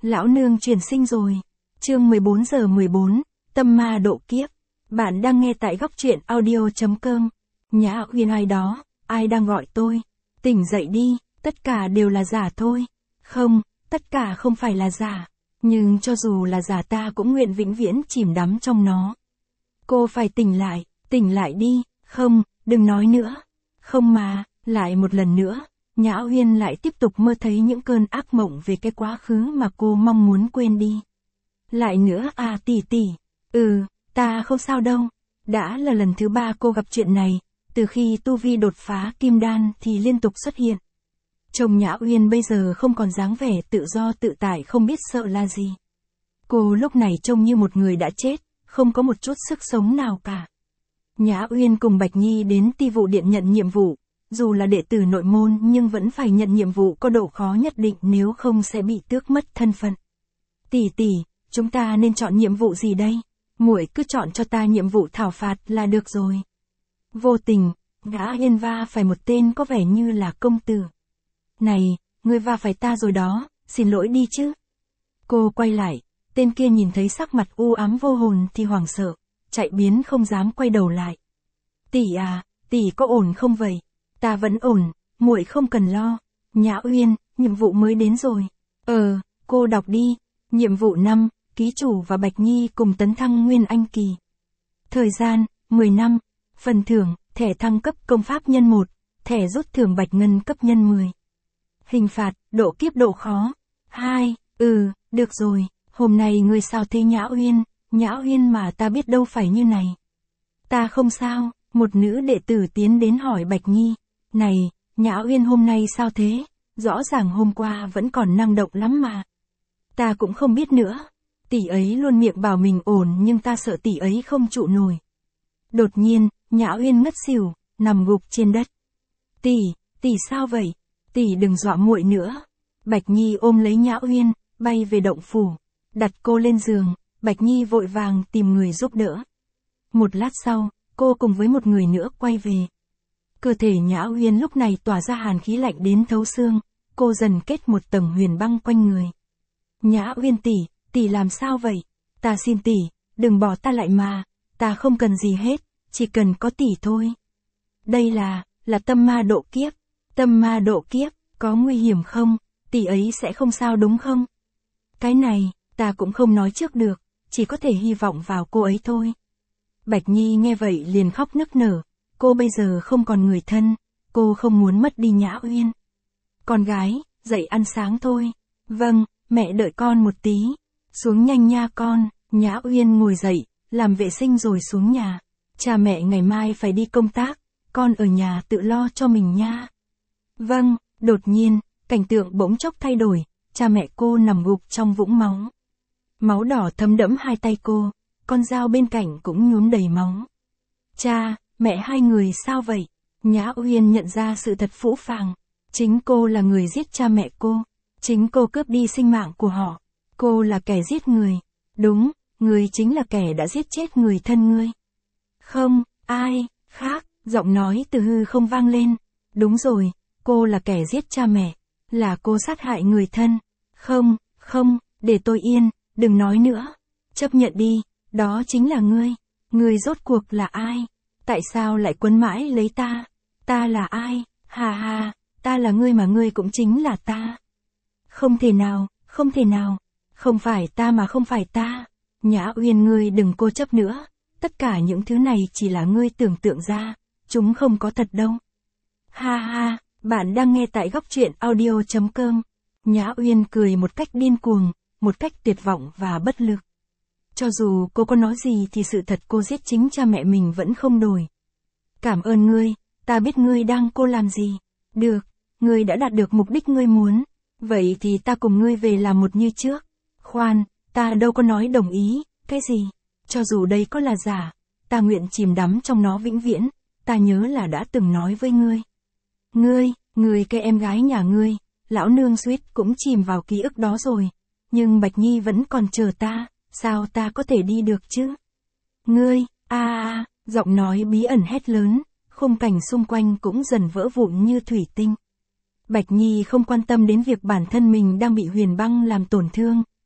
Lão nương chuyển sinh rồi. Chương 14:14, tâm ma độ kiếp. Bạn đang nghe tại góc truyện audio.com. Nhã Uyên ai đó, ai đang gọi tôi? Tỉnh dậy đi, tất cả đều là giả thôi. Không, tất cả không phải là giả. Nhưng cho dù là giả ta cũng nguyện vĩnh viễn chìm đắm trong nó. Cô phải tỉnh lại đi, không, đừng nói nữa. Không mà, lại một lần nữa, Nhã Uyên lại tiếp tục mơ thấy những cơn ác mộng về cái quá khứ mà cô mong muốn quên đi. Lại nữa à tỷ, ta không sao đâu. Đã là lần thứ 3 cô gặp chuyện này, từ khi tu vi đột phá kim đan thì liên tục xuất hiện. Chồng Nhã Uyên bây giờ không còn dáng vẻ tự do tự tại không biết sợ là gì. Cô lúc này trông như một người đã chết, không có một chút sức sống nào cả. Nhã Uyên cùng Bạch Nhi đến Ti Vụ Điện nhận nhiệm vụ, dù là đệ tử nội môn nhưng vẫn phải nhận nhiệm vụ có độ khó nhất định nếu không sẽ bị tước mất thân phận. Tỷ, chúng ta nên chọn nhiệm vụ gì đây? Muội cứ chọn cho ta nhiệm vụ thảo phạt là được rồi. Vô tình, gã Yên va phải một tên có vẻ như là công tử. Này, ngươi va phải ta rồi đó, xin lỗi đi chứ. Cô quay lại, tên kia nhìn thấy sắc mặt u ám vô hồn thì hoảng sợ, chạy biến không dám quay đầu lại. Tỷ có ổn không vậy? Ta vẫn ổn, muội không cần lo. Nhã Uyên, nhiệm vụ mới đến rồi. Cô đọc đi. Nhiệm vụ 5, ký chủ và Bạch Nhi cùng tấn thăng Nguyên Anh kỳ. Thời gian, 10 năm. Phần thưởng, thẻ thăng cấp công pháp nhân 1, thẻ rút thưởng bạch ngân cấp nhân 10. Hình phạt, độ kiếp độ khó. 2, được rồi, hôm nay ngươi sao thế Nhã Uyên? Nhã Uyên mà ta biết đâu phải như này. Ta không sao, một nữ đệ tử tiến đến hỏi Bạch Nhi. Này, Nhã Uyên hôm nay sao thế? Rõ ràng hôm qua vẫn còn năng động lắm mà. Ta cũng không biết nữa. Tỷ ấy luôn miệng bảo mình ổn nhưng ta sợ tỷ ấy không trụ nổi. Đột nhiên, Nhã Uyên ngất xỉu, nằm gục trên đất. Tỷ sao vậy? Tỷ đừng dọa muội nữa. Bạch Nhi ôm lấy Nhã Uyên, bay về động phủ, đặt cô lên giường. Bạch Nhi vội vàng tìm người giúp đỡ. Một lát sau, cô cùng với một người nữa quay về. Cơ thể Nhã Uyên lúc này tỏa ra hàn khí lạnh đến thấu xương, cô dần kết một tầng huyền băng quanh người. Nhã Uyên tỷ làm sao vậy? Ta xin tỷ, đừng bỏ ta lại mà, ta không cần gì hết, chỉ cần có tỷ thôi. Đây là tâm ma độ kiếp. Tâm ma độ kiếp, có nguy hiểm không? Tỷ ấy sẽ không sao đúng không? Cái này, ta cũng không nói trước được, chỉ có thể hy vọng vào cô ấy thôi. Bạch Nhi nghe vậy liền khóc nức nở, cô bây giờ không còn người thân, cô không muốn mất đi Nhã Uyên. Con gái, dậy ăn sáng thôi. Vâng, mẹ đợi con một tí. Xuống nhanh nha con. Nhã Uyên ngồi dậy, làm vệ sinh rồi xuống nhà. Cha mẹ ngày mai phải đi công tác, con ở nhà tự lo cho mình nha. Vâng, đột nhiên, cảnh tượng bỗng chốc thay đổi, cha mẹ cô nằm gục trong vũng máu. Máu đỏ thấm đẫm hai tay cô, con dao bên cạnh cũng nhuốm đầy máu. Cha, mẹ hai người sao vậy? Nhã Uyên nhận ra sự thật phũ phàng. Chính cô là người giết cha mẹ cô. Chính cô cướp đi sinh mạng của họ. Cô là kẻ giết người. Đúng, người chính là kẻ đã giết chết người thân ngươi. Không, ai khác, giọng nói từ hư không vang lên. Đúng rồi, cô là kẻ giết cha mẹ. Là cô sát hại người thân. Không, để tôi yên, đừng nói nữa. Chấp nhận đi, đó chính là ngươi. Ngươi rốt cuộc là ai? Tại sao lại quấn mãi lấy ta? Ta là ai? Ha, ta là ngươi mà ngươi cũng chính là ta. Không thể nào. Không phải ta mà không phải ta. Nhã Uyên ngươi đừng cố chấp nữa. Tất cả những thứ này chỉ là ngươi tưởng tượng ra. Chúng không có thật đâu. Ha, bạn đang nghe tại góc truyện audio.com. Nhã Uyên cười một cách điên cuồng, một cách tuyệt vọng và bất lực. Cho dù cô có nói gì thì sự thật cô giết chính cha mẹ mình vẫn không đổi. Cảm ơn ngươi, ta biết ngươi đang cô làm gì. Được, ngươi đã đạt được mục đích ngươi muốn. Vậy thì ta cùng ngươi về làm một như trước. Khoan, ta đâu có nói đồng ý, cái gì? Cho dù đây có là giả, ta nguyện chìm đắm trong nó vĩnh viễn, ta nhớ là đã từng nói với ngươi. Ngươi cái em gái nhà ngươi, lão nương suýt cũng chìm vào ký ức đó rồi. Nhưng Bạch Nhi vẫn còn chờ ta, sao ta có thể đi được chứ? Ngươi, giọng nói bí ẩn hét lớn, khung cảnh xung quanh cũng dần vỡ vụn như thủy tinh. Bạch Nhi không quan tâm đến việc bản thân mình đang bị huyền băng làm tổn thương,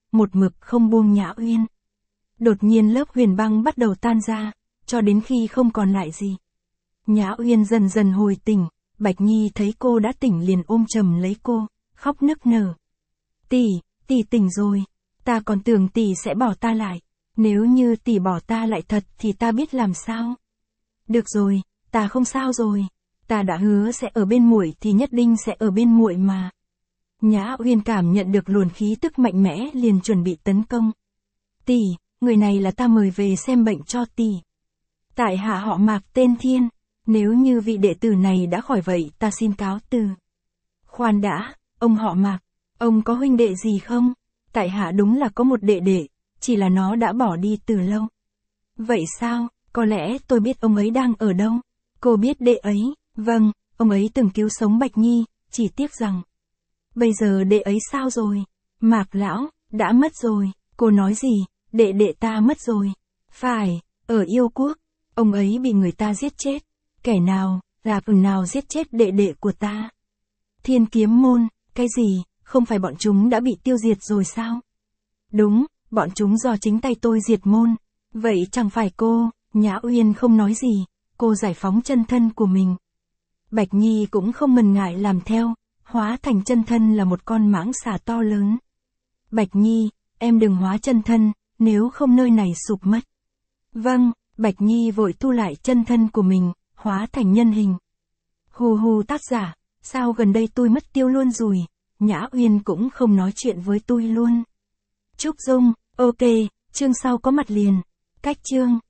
một mực không buông Nhã Uyên. Đột nhiên lớp huyền băng bắt đầu tan ra, cho đến khi không còn lại gì. Nhã Uyên dần dần hồi tỉnh, Bạch Nhi thấy cô đã tỉnh liền ôm chầm lấy cô, khóc nức nở. Tỷ tỉnh rồi, ta còn tưởng tỷ sẽ bỏ ta lại, nếu như tỷ bỏ ta lại thật thì ta biết làm sao. Được rồi, ta không sao rồi, ta đã hứa sẽ ở bên muội thì nhất định sẽ ở bên muội mà. Nhã Uyên cảm nhận được luồng khí tức mạnh mẽ liền chuẩn bị tấn công. Tỷ, người này là ta mời về xem bệnh cho tỷ. Tại hạ họ Mạc tên Thiên, nếu như vị đệ tử này đã khỏi vậy ta xin cáo từ. Khoan đã, ông họ Mạc, ông có huynh đệ gì không? Tại hạ đúng là có một đệ đệ, chỉ là nó đã bỏ đi từ lâu. Vậy sao, có lẽ tôi biết ông ấy đang ở đâu. Cô biết đệ ấy, vâng, ông ấy từng cứu sống Bạch Nhi, chỉ tiếc rằng. Bây giờ đệ ấy sao rồi? Mạc lão, đã mất rồi, cô nói gì, đệ ta mất rồi. Phải, ở Yêu Quốc, ông ấy bị người ta giết chết. Kẻ nào, là phần nào giết chết đệ của ta? Thiên Kiếm Môn, cái gì, không phải bọn chúng đã bị tiêu diệt rồi sao? Đúng, bọn chúng do chính tay tôi diệt môn. Vậy chẳng phải cô, Nhã Uyên không nói gì, cô giải phóng chân thân của mình. Bạch Nhi cũng không ngần ngại làm theo, hóa thành chân thân là một con mãng xà to lớn. Bạch Nhi, em đừng hóa chân thân, nếu không nơi này sụp mất. Vâng, Bạch Nhi vội thu lại chân thân của mình, hóa thành nhân hình. Hù tác giả, sao gần đây tôi mất tiêu luôn rồi, Nhã Uyên cũng không nói chuyện với tôi luôn. Trúc Dung, ok, chương sau có mặt liền. Cách chương.